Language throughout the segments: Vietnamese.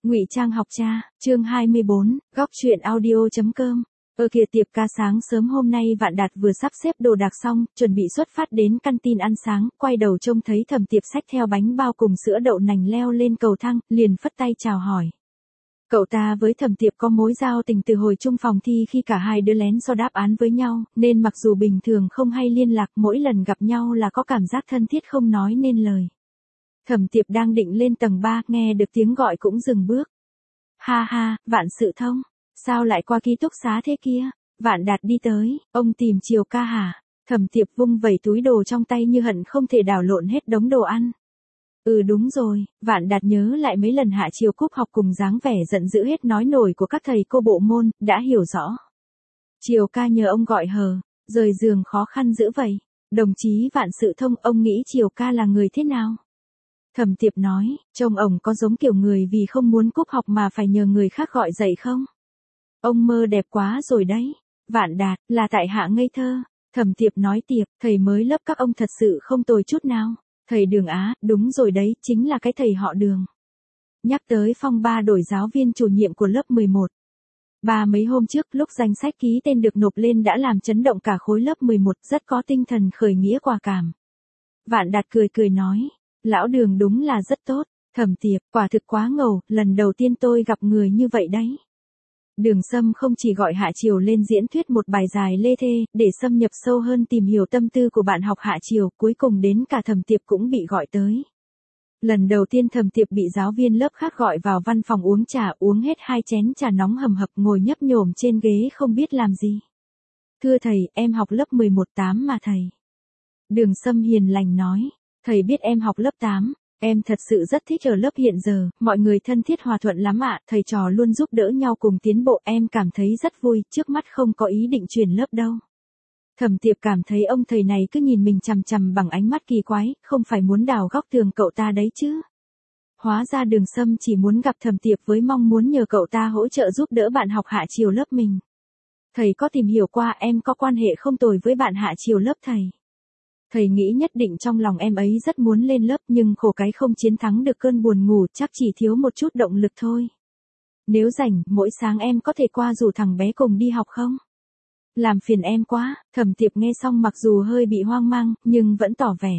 Ngụy Trang học cha, chương 24, góc truyện audio.com. Ở kia tiệm ca sáng sớm hôm nay Vạn Đạt vừa sắp xếp đồ đạc xong, chuẩn bị xuất phát đến căn tin ăn sáng, quay đầu trông thấy Thẩm Tiệp xách theo bánh bao cùng sữa đậu nành leo lên cầu thang, liền phất tay chào hỏi. Cậu ta với Thẩm Tiệp có mối giao tình từ hồi chung phòng thi khi cả hai đứa lén so đáp án với nhau, nên mặc dù bình thường không hay liên lạc, mỗi lần gặp nhau là có cảm giác thân thiết không nói nên lời. Thẩm Tiệp đang định lên tầng 3, nghe được tiếng gọi cũng dừng bước. Ha ha, Vạn Sự Thông, sao lại qua ký túc xá thế kia? Vạn Đạt đi tới, ông tìm Triều ca hả? Thẩm Tiệp vung vẩy túi đồ trong tay như hận không thể đảo lộn hết đống đồ ăn. Ừ đúng rồi, Vạn Đạt nhớ lại mấy lần Hạ Triều cúp học cùng dáng vẻ giận dữ hết nói nổi của các thầy cô bộ môn, đã hiểu rõ. Triều ca nhờ ông gọi hờ, rời giường khó khăn dữ vậy. Đồng chí Vạn Sự Thông, ông nghĩ Triều ca là người thế nào? Thẩm Tiệp nói, trông ổng có giống kiểu người vì không muốn cúp học mà phải nhờ người khác gọi dậy không? Ông mơ đẹp quá rồi đấy. Vạn Đạt, là tại hạ ngây thơ. Thẩm Tiệp nói, Tiệp, thầy mới lớp các ông thật sự không tồi chút nào. Thầy Đường á, đúng rồi đấy, chính là cái thầy họ Đường. Nhắc tới phong ba đổi giáo viên chủ nhiệm của lớp 11. Mấy hôm trước lúc danh sách ký tên được nộp lên đã làm chấn động cả khối lớp 11, rất có tinh thần khởi nghĩa quả cảm. Vạn Đạt cười cười nói, lão Đường đúng là rất tốt. Thẩm Tiệp, quả thực quá ngầu, lần đầu tiên tôi gặp người như vậy đấy. Đường Sâm không chỉ gọi Hạ Triều lên diễn thuyết một bài dài lê thê, để xâm nhập sâu hơn tìm hiểu tâm tư của bạn học Hạ Triều, cuối cùng đến cả Thẩm Tiệp cũng bị gọi tới. Lần đầu tiên Thẩm Tiệp bị giáo viên lớp khác gọi vào văn phòng uống trà, uống hết 2 chén trà nóng hầm hập, ngồi nhấp nhổm trên ghế không biết làm gì. Thưa thầy, em học lớp 11-8 mà thầy. Đường Sâm hiền lành nói, thầy biết em học lớp 8. Em thật sự rất thích ở lớp hiện giờ, mọi người thân thiết hòa thuận lắm ạ, thầy trò luôn giúp đỡ nhau cùng tiến bộ, em cảm thấy rất vui, trước mắt không có ý định chuyển lớp đâu. Thẩm Tiệp cảm thấy ông thầy này cứ nhìn mình chằm chằm bằng ánh mắt kỳ quái, không phải muốn đào góc tường cậu ta đấy chứ. Hóa ra Đường Sâm chỉ muốn gặp Thẩm Tiệp với mong muốn nhờ cậu ta hỗ trợ giúp đỡ bạn học Hạ Triều lớp mình. Thầy có tìm hiểu qua, em có quan hệ không tồi với bạn Hạ Triều lớp thầy. Thầy nghĩ nhất định trong lòng em ấy rất muốn lên lớp nhưng khổ cái không chiến thắng được cơn buồn ngủ, chắc chỉ thiếu một chút động lực thôi. Nếu rảnh, mỗi sáng em có thể qua rủ thằng bé cùng đi học không? Làm phiền em quá. Thẩm Tiệp nghe xong mặc dù hơi bị hoang mang, nhưng vẫn tỏ vẻ.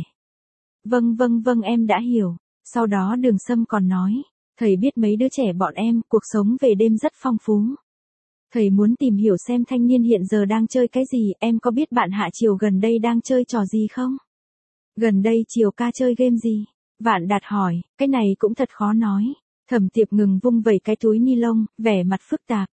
Vâng em đã hiểu. Sau đó Đường Sâm còn nói, thầy biết mấy đứa trẻ bọn em, cuộc sống về đêm rất phong phú. Thầy muốn tìm hiểu xem thanh niên hiện giờ đang chơi cái gì, em có biết bạn Hạ Triều gần đây đang chơi trò gì không? Gần đây Triều ca chơi game gì? Vạn Đạt hỏi, cái này cũng thật khó nói. Thẩm Tiệp ngừng vung vẩy cái túi ni lông, vẻ mặt phức tạp.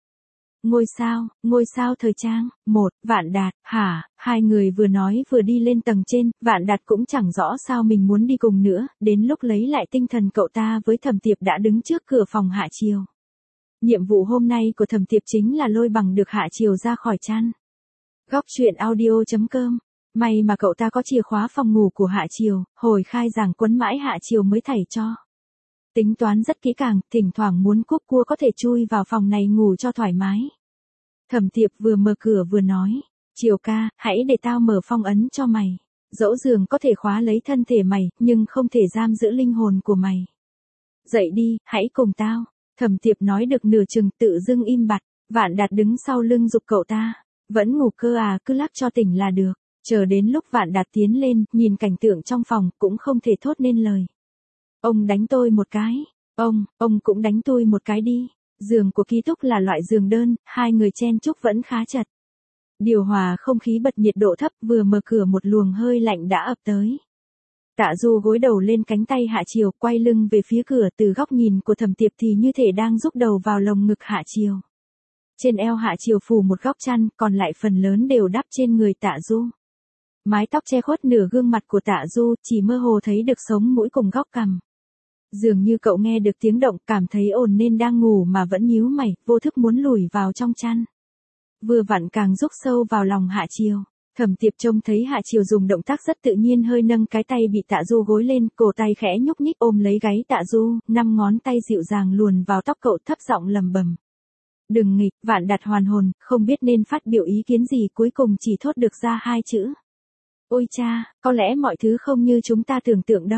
Ngôi sao thời trang. Vạn Đạt, hả? Hai người vừa nói vừa đi lên tầng trên, Vạn Đạt cũng chẳng rõ sao mình muốn đi cùng nữa, đến lúc lấy lại tinh thần cậu ta với Thẩm Tiệp đã đứng trước cửa phòng Hạ Triều. Nhiệm vụ hôm nay của Thẩm Tiệp chính là lôi bằng được Hạ Triều ra khỏi chăn. Góc truyện audio.com. May mà cậu ta có chìa khóa phòng ngủ của Hạ Triều, hồi khai giảng quấn mãi Hạ Triều mới thảy cho. Tính toán rất kỹ càng, thỉnh thoảng muốn cúp cua có thể chui vào phòng này ngủ cho thoải mái. Thẩm Tiệp vừa mở cửa vừa nói, Triều ca, hãy để tao mở phong ấn cho mày. Dẫu giường có thể khóa lấy thân thể mày, nhưng không thể giam giữ linh hồn của mày. Dậy đi, hãy cùng tao. Thẩm Tiệp nói được nửa chừng tự dưng im bặt, Vạn Đạt đứng sau lưng giục cậu ta. Vẫn ngủ cơ à, cứ lắc cho tỉnh là được. Chờ đến lúc Vạn Đạt tiến lên, nhìn cảnh tượng trong phòng, cũng không thể thốt nên lời. Ông đánh tôi một cái. Ông cũng đánh tôi một cái đi. Giường của ký túc là loại giường đơn, hai người chen chúc vẫn khá chật. Điều hòa không khí bật nhiệt độ thấp, vừa mở cửa một luồng hơi lạnh đã ập tới. Tạ Du gối đầu lên cánh tay Hạ Triều, quay lưng về phía cửa, từ góc nhìn của Thẩm Tiệp thì như thể đang rúc đầu vào lồng ngực Hạ Triều. Trên eo Hạ Triều phủ một góc chăn, còn lại phần lớn đều đắp trên người Tạ Du. Mái tóc che khuất nửa gương mặt của Tạ Du, chỉ mơ hồ thấy được sống mũi cùng góc cằm. Dường như cậu nghe được tiếng động, cảm thấy ồn nên đang ngủ mà vẫn nhíu mày, vô thức muốn lùi vào trong chăn. Vừa vặn càng rúc sâu vào lòng Hạ Triều. Thẩm Tiệp trông thấy Hạ Triều dùng động tác rất tự nhiên hơi nâng cái tay bị Tạ Du gối lên, cổ tay khẽ nhúc nhích ôm lấy gáy Tạ Du, 5 ngón tay dịu dàng luồn vào tóc cậu, thấp giọng lầm bầm. Đừng nghịch. Vạn Đạt hoàn hồn, không biết nên phát biểu ý kiến gì, cuối cùng chỉ thốt được ra 2 chữ. Ôi cha, có lẽ mọi thứ không như chúng ta tưởng tượng đâu.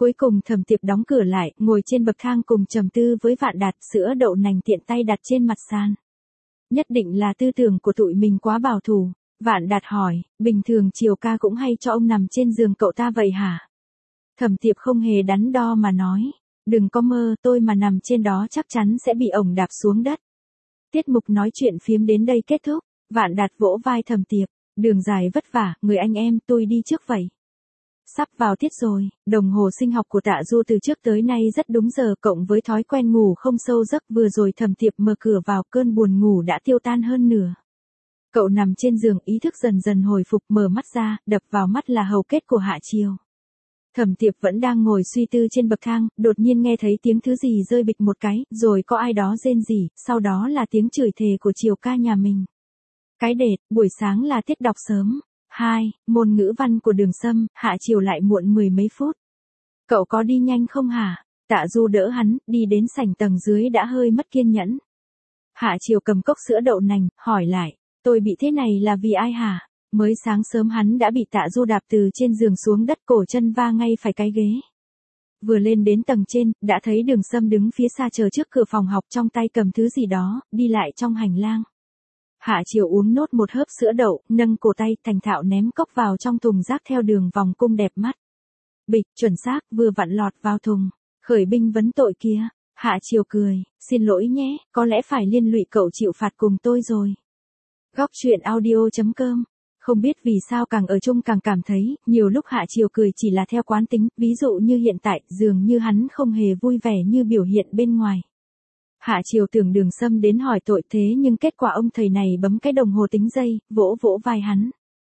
Cuối cùng Thẩm Tiệp đóng cửa lại, ngồi trên bậc thang cùng trầm tư với Vạn Đạt, sữa đậu nành tiện tay đặt trên mặt sàn. Nhất định là tư tưởng của tụi mình quá bảo thủ. Vạn Đạt hỏi, bình thường Triều ca cũng hay cho ông nằm trên giường cậu ta vậy hả? Thẩm Tiệp không hề đắn đo mà nói, đừng có mơ, tôi mà nằm trên đó chắc chắn sẽ bị ổng đạp xuống đất. Tiết mục nói chuyện phiếm đến đây kết thúc. Vạn Đạt vỗ vai Thẩm Tiệp, đường dài vất vả, người anh em tôi đi trước vậy. Sắp vào tiết rồi, đồng hồ sinh học của Tạ Du từ trước tới nay rất đúng giờ, cộng với thói quen ngủ không sâu giấc, vừa rồi Thẩm Tiệp mở cửa vào, cơn buồn ngủ đã tiêu tan hơn nửa. Cậu nằm trên giường, ý thức dần dần hồi phục, mở mắt ra, đập vào mắt là hầu kết của Hạ Triều. Thẩm Tiệp vẫn đang ngồi suy tư trên bậc thang, đột nhiên nghe thấy tiếng thứ gì rơi bịch một cái, rồi có ai đó rên rỉ, sau đó là tiếng chửi thề của Triều ca nhà mình. Cái đệt, buổi sáng là tiết đọc sớm. 2. Môn ngữ văn của Đường Sâm, Hạ Triều lại muộn mười mấy phút. Cậu có đi nhanh không hả? Tạ Du đỡ hắn, đi đến sảnh tầng dưới đã hơi mất kiên nhẫn. Hạ Triều cầm cốc sữa đậu nành, hỏi lại, tôi bị thế này là vì ai hả? Mới sáng sớm hắn đã bị Tạ Du đạp từ trên giường xuống đất, cổ chân va ngay phải cái ghế. Vừa lên đến tầng trên, đã thấy Đường Sâm đứng phía xa chờ trước cửa phòng học, trong tay cầm thứ gì đó, đi lại trong hành lang. Hạ Triều uống nốt một hớp sữa đậu, nâng cổ tay, thành thạo ném cốc vào trong thùng rác theo đường vòng cung đẹp mắt. Bịch, chuẩn xác, vừa vặn lọt vào thùng. Khởi binh vấn tội kia. Hạ Triều cười, xin lỗi nhé, có lẽ phải liên lụy cậu chịu phạt cùng tôi rồi. Góc truyện audio.com. Không biết vì sao càng ở chung càng cảm thấy, nhiều lúc Hạ Triều cười chỉ là theo quán tính, ví dụ như hiện tại, dường như hắn không hề vui vẻ như biểu hiện bên ngoài. Hạ Triều tưởng Đường Sâm đến hỏi tội, thế nhưng kết quả ông thầy này bấm cái đồng hồ tính giây, vỗ vỗ vai hắn.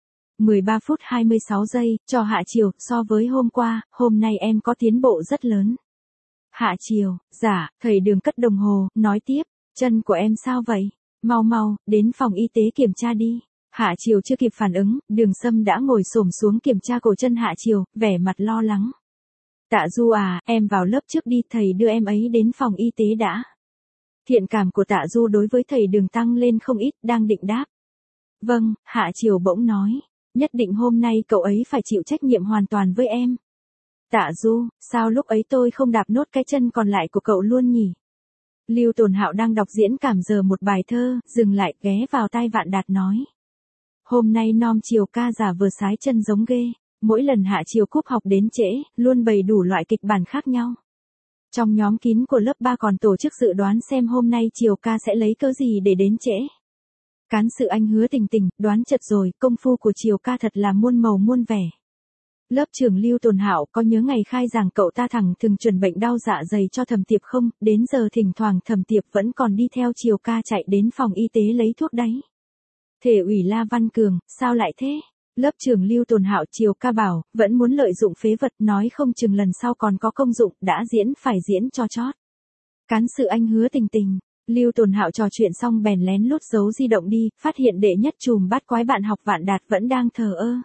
13 phút 26 giây, cho Hạ Triều, so với hôm qua, hôm nay em có tiến bộ rất lớn. Hạ Triều, dạ, thầy Đường cất đồng hồ, nói tiếp, chân của em sao vậy? Mau mau, đến phòng y tế kiểm tra đi. Hạ Triều chưa kịp phản ứng, Đường Sâm đã ngồi xổm xuống kiểm tra cổ chân Hạ Triều, vẻ mặt lo lắng. Tạ Du à, em vào lớp trước đi, thầy đưa em ấy đến phòng y tế đã. Thiện cảm của Tạ Du đối với thầy Đường tăng lên không ít, đang định đáp. Vâng, Hạ Triều bỗng nói, nhất định hôm nay cậu ấy phải chịu trách nhiệm hoàn toàn với em. Tạ Du, sao lúc ấy tôi không đạp nốt cái chân còn lại của cậu luôn nhỉ? Lưu Tồn Hạo đang đọc diễn cảm giờ một bài thơ, dừng lại, ghé vào tai Vạn Đạt nói. Hôm nay Nom Triều ca giả vờ sái chân giống ghê, mỗi lần Hạ Triều cúp học đến trễ, luôn bày đủ loại kịch bản khác nhau. Trong nhóm kín của lớp 3 còn tổ chức dự đoán xem hôm nay Triều ca sẽ lấy cớ gì để đến trễ. Cán sự Anh Hứa Tình Tình, đoán chật rồi, công phu của Triều ca thật là muôn màu muôn vẻ. Lớp trưởng Lưu Tồn Hạo có nhớ ngày khai giảng cậu ta thẳng thường chuẩn bệnh đau dạ dày cho Thẩm Tiệp không, đến giờ thỉnh thoảng Thẩm Tiệp vẫn còn đi theo Triều ca chạy đến phòng y tế lấy thuốc đấy. Thể ủy La Văn Cường, sao lại thế? Lớp trưởng Lưu Tồn Hạo, Triều ca bảo, vẫn muốn lợi dụng phế vật, nói không chừng lần sau còn có công dụng, đã diễn phải diễn cho chót. Cán sự Anh Hứa Tình Tình, Lưu Tồn Hạo trò chuyện xong bèn lén lút giấu di động đi, phát hiện đệ nhất trùm bát quái bạn học Vạn Đạt vẫn đang thờ ơ.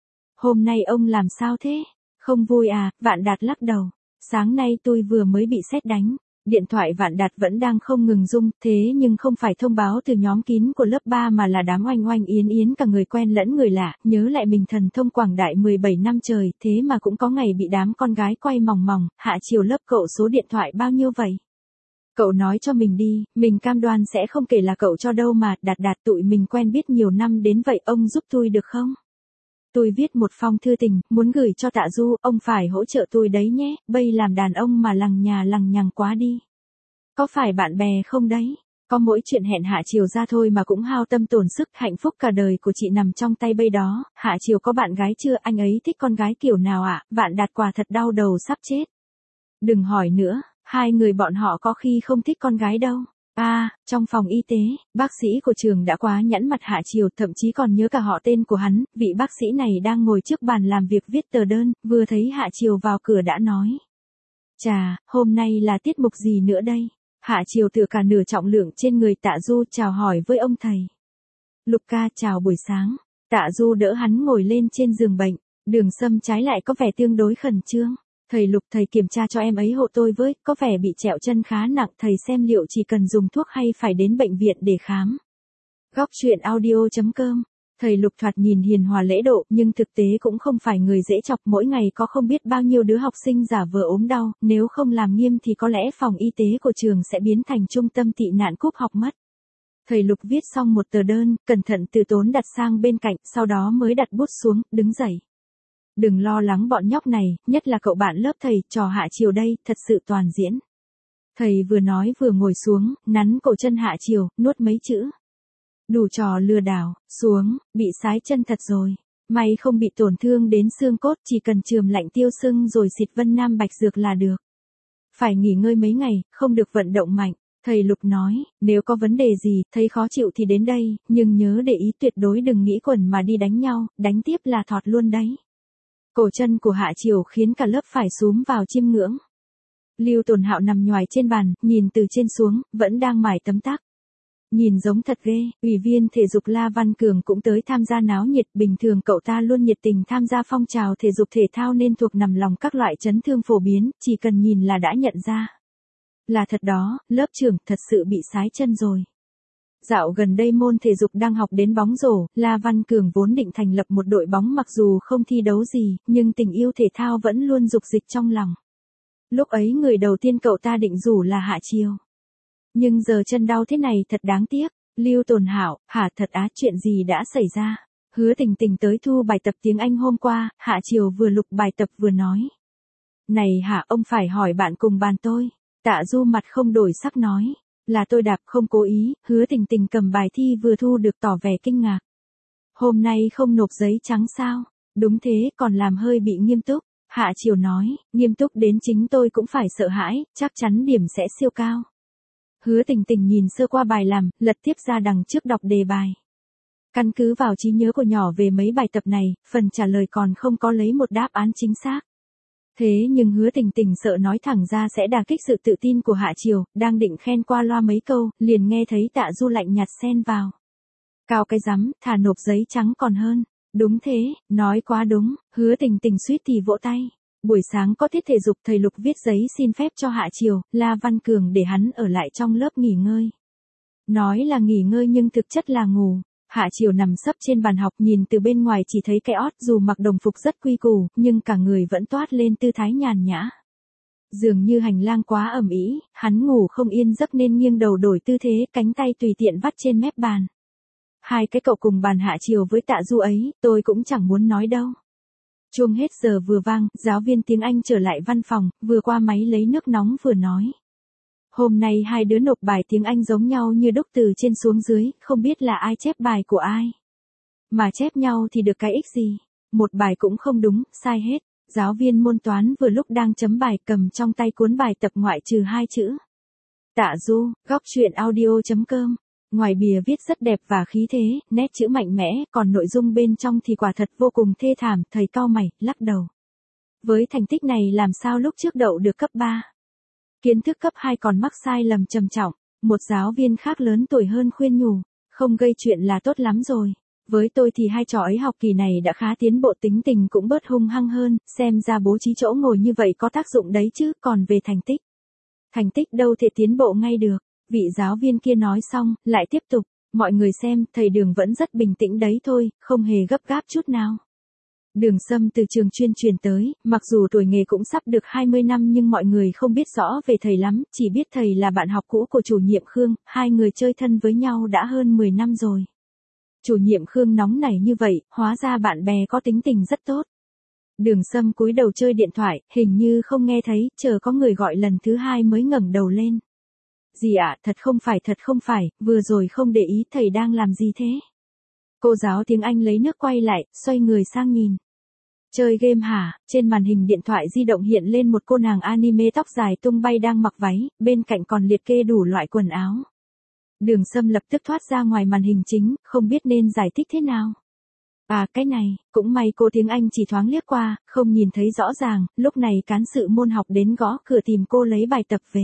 Hôm nay ông làm sao thế? Không vui à? Vạn Đạt lắc đầu. Sáng nay tôi vừa mới bị sét đánh. Điện thoại Vạn Đạt vẫn đang không ngừng rung, thế nhưng không phải thông báo từ nhóm kín của lớp 3 mà là đám oanh oanh yến yến, cả người quen lẫn người lạ, nhớ lại mình thần thông quảng đại 17 năm trời, thế mà cũng có ngày bị đám con gái quay mòng mòng. Hạ Triều lớp cậu số điện thoại bao nhiêu vậy? Cậu nói cho mình đi, mình cam đoan sẽ không kể là cậu cho đâu mà. Đạt tụi mình quen biết nhiều năm đến vậy, ông giúp tôi được không? Tôi viết một phong thư tình, muốn gửi cho Tạ Du, ông phải hỗ trợ tôi đấy nhé, bây làm đàn ông mà lằng nhà lằng nhằng quá đi. Có phải bạn bè không đấy? Có mỗi chuyện hẹn Hạ Triều ra thôi mà cũng hao tâm tổn sức, hạnh phúc cả đời của chị nằm trong tay bây đó. Hạ Triều có bạn gái chưa, anh ấy thích con gái kiểu nào ạ? Vạn Đạt quả thật đau đầu sắp chết. Đừng hỏi nữa, hai người bọn họ có khi không thích con gái đâu. Trong phòng y tế, bác sĩ của trường đã quá nhẫn mặt Hạ Triều, thậm chí còn nhớ cả họ tên của hắn. Vị bác sĩ này đang ngồi trước bàn làm việc viết tờ đơn, vừa thấy Hạ Triều vào cửa đã nói. Chà, hôm nay là tiết mục gì nữa đây? Hạ Triều tựa cả nửa trọng lượng trên người Tạ Du, chào hỏi với ông thầy. Lục ca, chào buổi sáng. Tạ Du đỡ hắn ngồi lên trên giường bệnh. Đường Sâm trái lại có vẻ tương đối khẩn trương. Thầy Lục, thầy kiểm tra cho em ấy hộ tôi với, có vẻ bị trẹo chân khá nặng, thầy xem liệu chỉ cần dùng thuốc hay phải đến bệnh viện để khám. Góc truyện audio.com Thầy Lục thoạt nhìn hiền hòa lễ độ, nhưng thực tế cũng không phải người dễ chọc, mỗi ngày có không biết bao nhiêu đứa học sinh giả vờ ốm đau, nếu không làm nghiêm thì có lẽ phòng y tế của trường sẽ biến thành trung tâm tị nạn cúp học mất. Thầy Lục viết xong một tờ đơn, cẩn thận từ tốn đặt sang bên cạnh, sau đó mới đặt bút xuống, đứng dậy. Đừng lo lắng bọn nhóc này, nhất là cậu bạn lớp thầy, trò Hạ Triều đây, thật sự toàn diễn. Thầy vừa nói vừa ngồi xuống, nắn cổ chân Hạ Triều, nuốt mấy chữ. Đủ trò lừa đảo, xuống, bị sái chân thật rồi. May không bị tổn thương đến xương cốt, chỉ cần chườm lạnh tiêu sưng rồi xịt Vân Nam Bạch Dược là được. Phải nghỉ ngơi mấy ngày, không được vận động mạnh. Thầy Lục nói, nếu có vấn đề gì, thấy khó chịu thì đến đây, nhưng nhớ để ý tuyệt đối đừng nghĩ quẩn mà đi đánh nhau, đánh tiếp là thọt luôn đấy. Cổ chân của Hạ Triều khiến cả lớp phải xúm vào chiêm ngưỡng. Lưu Tồn Hạo nằm nhoài trên bàn, nhìn từ trên xuống, vẫn đang mải tấm tắc. Nhìn giống thật ghê, ủy viên thể dục La Văn Cường cũng tới tham gia náo nhiệt, bình thường cậu ta luôn nhiệt tình tham gia phong trào thể dục thể thao nên thuộc nằm lòng các loại chấn thương phổ biến, chỉ cần nhìn là đã nhận ra. Là thật đó, lớp trưởng thật sự bị sái chân rồi. Dạo gần đây môn thể dục đang học đến bóng rổ, La Văn Cường vốn định thành lập một đội bóng mặc dù không thi đấu gì, nhưng tình yêu thể thao vẫn luôn dục dịch trong lòng. Lúc ấy người đầu tiên cậu ta định rủ là Hạ Triều. Nhưng giờ chân đau thế này thật đáng tiếc. Lưu Tồn Hạo, hả thật á, chuyện gì đã xảy ra? Hứa Tình Tình tới thu bài tập tiếng Anh hôm qua, Hạ Triều vừa lục bài tập vừa nói. Này hả, ông phải hỏi bạn cùng bàn tôi. Tạ Du mặt không đổi sắc nói. Là tôi đạp không cố ý, Hứa Tình Tình cầm bài thi vừa thu được tỏ vẻ kinh ngạc. Hôm nay không nộp giấy trắng sao? Đúng thế, còn làm hơi bị nghiêm túc. Hạ Triều nói, nghiêm túc đến chính tôi cũng phải sợ hãi, chắc chắn điểm sẽ siêu cao. Hứa Tình Tình nhìn sơ qua bài làm, lật tiếp ra đằng trước đọc đề bài. Căn cứ vào trí nhớ của nhỏ về mấy bài tập này, phần trả lời còn không có lấy một đáp án chính xác. Thế nhưng Hứa Tình Tình sợ nói thẳng ra sẽ đả kích sự tự tin của Hạ Triều, đang định khen qua loa mấy câu, liền nghe thấy Tạ Du lạnh nhạt xen vào. Cao cái rắm, thà nộp giấy trắng còn hơn. Đúng thế, nói quá đúng, Hứa Tình Tình suýt thì vỗ tay. Buổi sáng có tiết thể dục, thầy Lục viết giấy xin phép cho Hạ Triều, La Văn Cường để hắn ở lại trong lớp nghỉ ngơi. Nói là nghỉ ngơi nhưng thực chất là ngủ. Hạ Triều nằm sấp trên bàn học, nhìn từ bên ngoài chỉ thấy cái ót, dù mặc đồng phục rất quy củ, nhưng cả người vẫn toát lên tư thái nhàn nhã. Dường như hành lang quá ầm ĩ, hắn ngủ không yên giấc nên nghiêng đầu đổi tư thế, cánh tay tùy tiện vắt trên mép bàn. Hai cái cậu cùng bàn Hạ Triều với Tạ Du ấy, tôi cũng chẳng muốn nói đâu. Chuông hết giờ vừa vang, giáo viên tiếng Anh trở lại văn phòng, vừa qua máy lấy nước nóng vừa nói. Hôm nay hai đứa nộp bài tiếng Anh giống nhau như đúc từ trên xuống dưới, không biết là ai chép bài của ai. Mà chép nhau thì được cái ích gì? Một bài cũng không đúng, sai hết. Giáo viên môn toán vừa lúc đang chấm bài cầm trong tay cuốn bài tập ngoại trừ 2 chữ. Tạ Du, góc truyện audio.com. Ngoài bìa viết rất đẹp và khí thế, nét chữ mạnh mẽ, còn nội dung bên trong thì quả thật vô cùng thê thảm, thầy cau mày, lắc đầu. Với thành tích này làm sao lúc trước đậu được cấp 3? Kiến thức cấp 2 còn mắc sai lầm trầm trọng, một giáo viên khác lớn tuổi hơn khuyên nhủ, không gây chuyện là tốt lắm rồi. Với tôi thì hai trò ấy học kỳ này đã khá tiến bộ, tính tình cũng bớt hung hăng hơn, xem ra bố trí chỗ ngồi như vậy có tác dụng đấy chứ, còn về thành tích. Thành tích đâu thể tiến bộ ngay được. Vị giáo viên kia nói xong, lại tiếp tục, mọi người xem, thầy Đường vẫn rất bình tĩnh đấy thôi, không hề gấp gáp chút nào. Đường Sâm từ trường chuyên truyền tới, mặc dù tuổi nghề cũng sắp được 20 năm nhưng mọi người không biết rõ về thầy lắm, chỉ biết thầy là bạn học cũ của chủ nhiệm Khương, hai người chơi thân với nhau đã hơn 10 năm rồi. Chủ nhiệm Khương nóng nảy như vậy, hóa ra bạn bè có tính tình rất tốt. Đường Sâm cúi đầu chơi điện thoại, hình như không nghe thấy, chờ có người gọi lần thứ 2 mới ngẩng đầu lên. Gì ạ, thật không phải, vừa rồi không để ý thầy đang làm gì thế? Cô giáo tiếng Anh lấy nước quay lại, xoay người sang nhìn. Chơi game hả? Trên màn hình điện thoại di động hiện lên một cô nàng anime tóc dài tung bay đang mặc váy, bên cạnh còn liệt kê đủ loại quần áo. Đường Sâm lập tức thoát ra ngoài màn hình chính, không biết nên giải thích thế nào. À cái này, cũng may cô tiếng Anh chỉ thoáng liếc qua, không nhìn thấy rõ ràng, lúc này cán sự môn học đến gõ cửa tìm cô lấy bài tập về.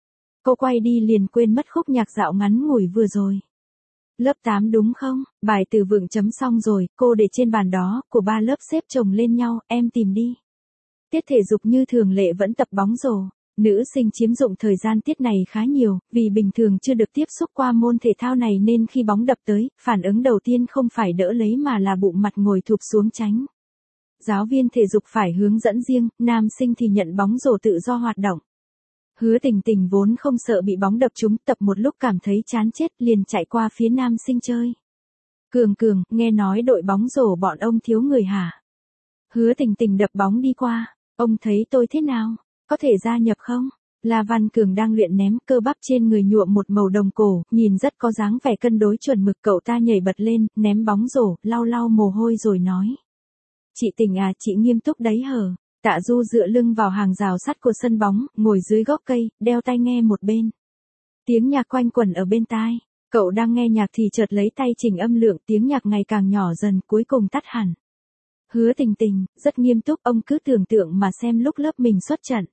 Cô quay đi liền quên mất khúc nhạc dạo ngắn ngủi vừa rồi. Lớp 8 đúng không? Bài từ vựng chấm xong rồi, cô để trên bàn đó, của 3 lớp xếp chồng lên nhau, em tìm đi. Tiết thể dục như thường lệ vẫn tập bóng rổ. Nữ sinh chiếm dụng thời gian tiết này khá nhiều, vì bình thường chưa được tiếp xúc qua môn thể thao này nên khi bóng đập tới, phản ứng đầu tiên không phải đỡ lấy mà là bụng mặt ngồi thụp xuống tránh. Giáo viên thể dục phải hướng dẫn riêng, nam sinh thì nhận bóng rổ tự do hoạt động. Hứa Tình Tình vốn không sợ bị bóng đập trúng, tập một lúc cảm thấy chán chết liền chạy qua phía nam sinh chơi. Cường Cường, nghe nói đội bóng rổ bọn ông thiếu người hả? Hứa Tình Tình đập bóng đi qua, ông thấy tôi thế nào? Có thể gia nhập không? La Văn Cường đang luyện ném, cơ bắp trên người nhuộm một màu đồng cổ, nhìn rất có dáng vẻ cân đối chuẩn mực. Cậu ta nhảy bật lên, ném bóng rổ, lau lau mồ hôi rồi nói. Chị Tình à, chị nghiêm túc đấy hở? Tạ Du dựa lưng vào hàng rào sắt của sân bóng, ngồi dưới gốc cây, đeo tai nghe một bên. Tiếng nhạc quanh quẩn ở bên tai. Cậu đang nghe nhạc thì chợt lấy tay chỉnh âm lượng, tiếng nhạc ngày càng nhỏ dần, cuối cùng tắt hẳn. Hứa Tình Tình, rất nghiêm túc, ông cứ tưởng tượng mà xem lúc lớp mình xuất trận.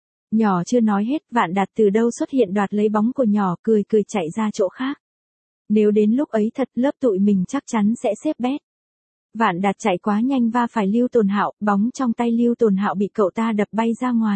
Nhỏ chưa nói hết, Vạn Đạt từ đâu xuất hiện đoạt lấy bóng của nhỏ, cười cười chạy ra chỗ khác. Nếu đến lúc ấy thật, lớp tụi mình chắc chắn sẽ xếp bét. Vạn Đạt chạy quá nhanh va phải Lưu Tồn Hạo, bóng trong tay Lưu Tồn Hạo bị cậu ta đập bay ra ngoài.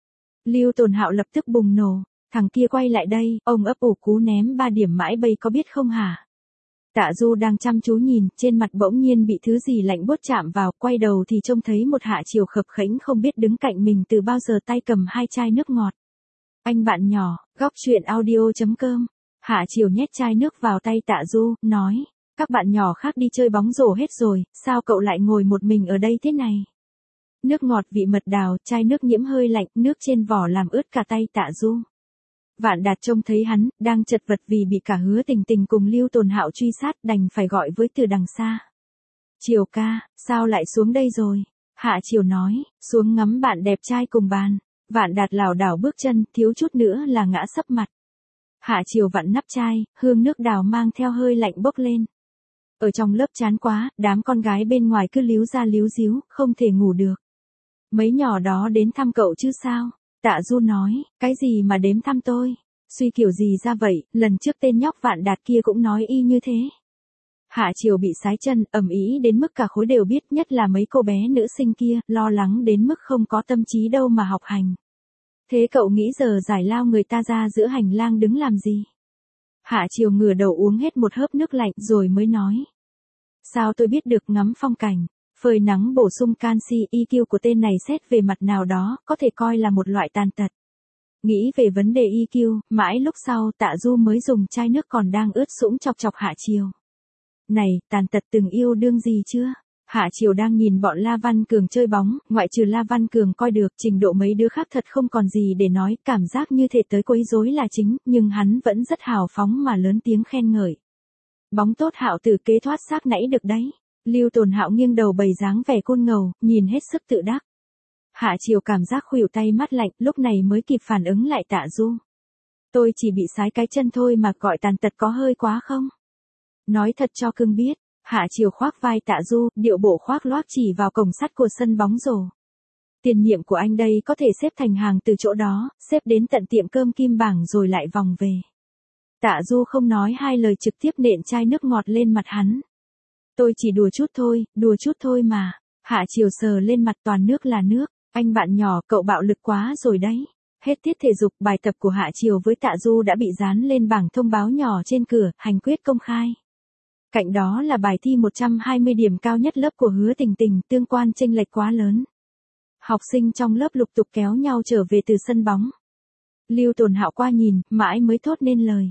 Lưu Tồn Hạo lập tức bùng nổ, thằng kia quay lại đây, ông ấp ủ cú ném 3 điểm mãi bây có biết không hả? Tạ Du đang chăm chú nhìn, trên mặt bỗng nhiên bị thứ gì lạnh buốt chạm vào, quay đầu thì trông thấy một Hạ Triều khập khểnh không biết đứng cạnh mình từ bao giờ, tay cầm 2 chai nước ngọt. Anh bạn nhỏ, góc chuyện audio.com. Hạ Triều nhét chai nước vào tay Tạ Du, nói, các bạn nhỏ khác đi chơi bóng rổ hết rồi, sao cậu lại ngồi một mình ở đây thế này? Nước ngọt vị mật đào, chai nước nhiễm hơi lạnh, nước trên vỏ làm ướt cả tay Tạ Du. Vạn Đạt trông thấy hắn, đang chật vật vì bị cả Hứa Tình Tình cùng Lưu Tồn Hạo truy sát, đành phải gọi với từ đằng xa. Triều ca, sao lại xuống đây rồi? Hạ Triều nói, xuống ngắm bạn đẹp trai cùng bàn. Vạn Đạt lảo đảo bước chân, thiếu chút nữa là ngã sấp mặt. Hạ Triều vặn nắp chai, hương nước đào mang theo hơi lạnh bốc lên. Ở trong lớp chán quá, đám con gái bên ngoài cứ líu ra líu díu, không thể ngủ được. Mấy nhỏ đó đến thăm cậu chứ sao? Tạ Du nói, cái gì mà đếm thăm tôi? Suy kiểu gì ra vậy, lần trước tên nhóc Vạn Đạt kia cũng nói y như thế. Hạ Triều bị sái chân, ầm ĩ đến mức cả khối đều biết, nhất là mấy cô bé nữ sinh kia, lo lắng đến mức không có tâm trí đâu mà học hành. Thế cậu nghĩ giờ giải lao người ta ra giữa hành lang đứng làm gì? Hạ Triều ngửa đầu uống hết một hớp nước lạnh rồi mới nói. Sao tôi biết được, ngắm phong cảnh, phơi nắng bổ sung canxi, EQ của tên này xét về mặt nào đó, có thể coi là một loại tàn tật. Nghĩ về vấn đề EQ, mãi lúc sau Tạ Du mới dùng chai nước còn đang ướt sũng chọc chọc Hạ Triều. Này, tàn tật từng yêu đương gì chưa? Hạ Triều đang nhìn bọn La Văn Cường chơi bóng, ngoại trừ La Văn Cường coi được, trình độ mấy đứa khác thật không còn gì để nói, cảm giác như thể tới quấy rối là chính, nhưng hắn vẫn rất hào phóng mà lớn tiếng khen ngợi. Bóng tốt Hạo Tử kế thoát xác nãy được đấy. Lưu Tồn Hạo nghiêng đầu bày dáng vẻ côn ngầu, nhìn hết sức tự đắc. Hạ Triều cảm giác khuỷu tay mát lạnh, lúc này mới kịp phản ứng lại Tạ Du. Tôi chỉ bị sái cái chân thôi mà gọi tàn tật có hơi quá không? Nói thật cho cưng biết. Hạ Triều khoác vai Tạ Du, điệu bộ khoác loác chỉ vào cổng sắt của sân bóng rổ. Tiền nhiệm của anh đây có thể xếp thành hàng từ chỗ đó, xếp đến tận tiệm cơm Kim Bảng rồi lại vòng về. Tạ Du không nói hai lời trực tiếp nện chai nước ngọt lên mặt hắn. Tôi chỉ đùa chút thôi mà. Hạ Triều sờ lên mặt, toàn nước là nước. Anh bạn nhỏ, cậu bạo lực quá rồi đấy. Hết tiết thể dục, bài tập của Hạ Triều với Tạ Du đã bị dán lên bảng thông báo nhỏ trên cửa, hành quyết công khai. Cạnh đó là bài thi 120 điểm cao nhất lớp của Hứa Tình Tình, tương quan chênh lệch quá lớn. Học sinh trong lớp lục tục kéo nhau trở về từ sân bóng. Lưu Tồn Hạo qua nhìn, mãi mới thốt nên lời.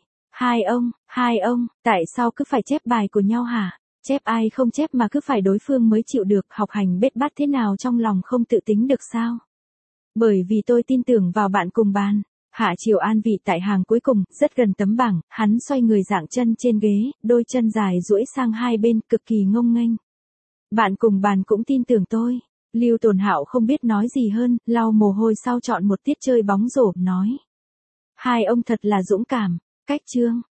Hai ông, tại sao cứ phải chép bài của nhau hả? Chép ai không chép mà cứ phải đối phương mới chịu được, học hành bết bát thế nào trong lòng không tự tính được sao? Bởi vì tôi tin tưởng vào bạn cùng bàn. Hạ Triều an vị tại hàng cuối cùng, rất gần tấm bảng, hắn xoay người dạng chân trên ghế, đôi chân dài duỗi sang hai bên, cực kỳ ngông nghênh. Bạn cùng bàn cũng tin tưởng tôi. Lưu Tồn Hạo không biết nói gì hơn, lau mồ hôi sau chọn một tiết chơi bóng rổ, nói. Hai ông thật là dũng cảm. Cách chương.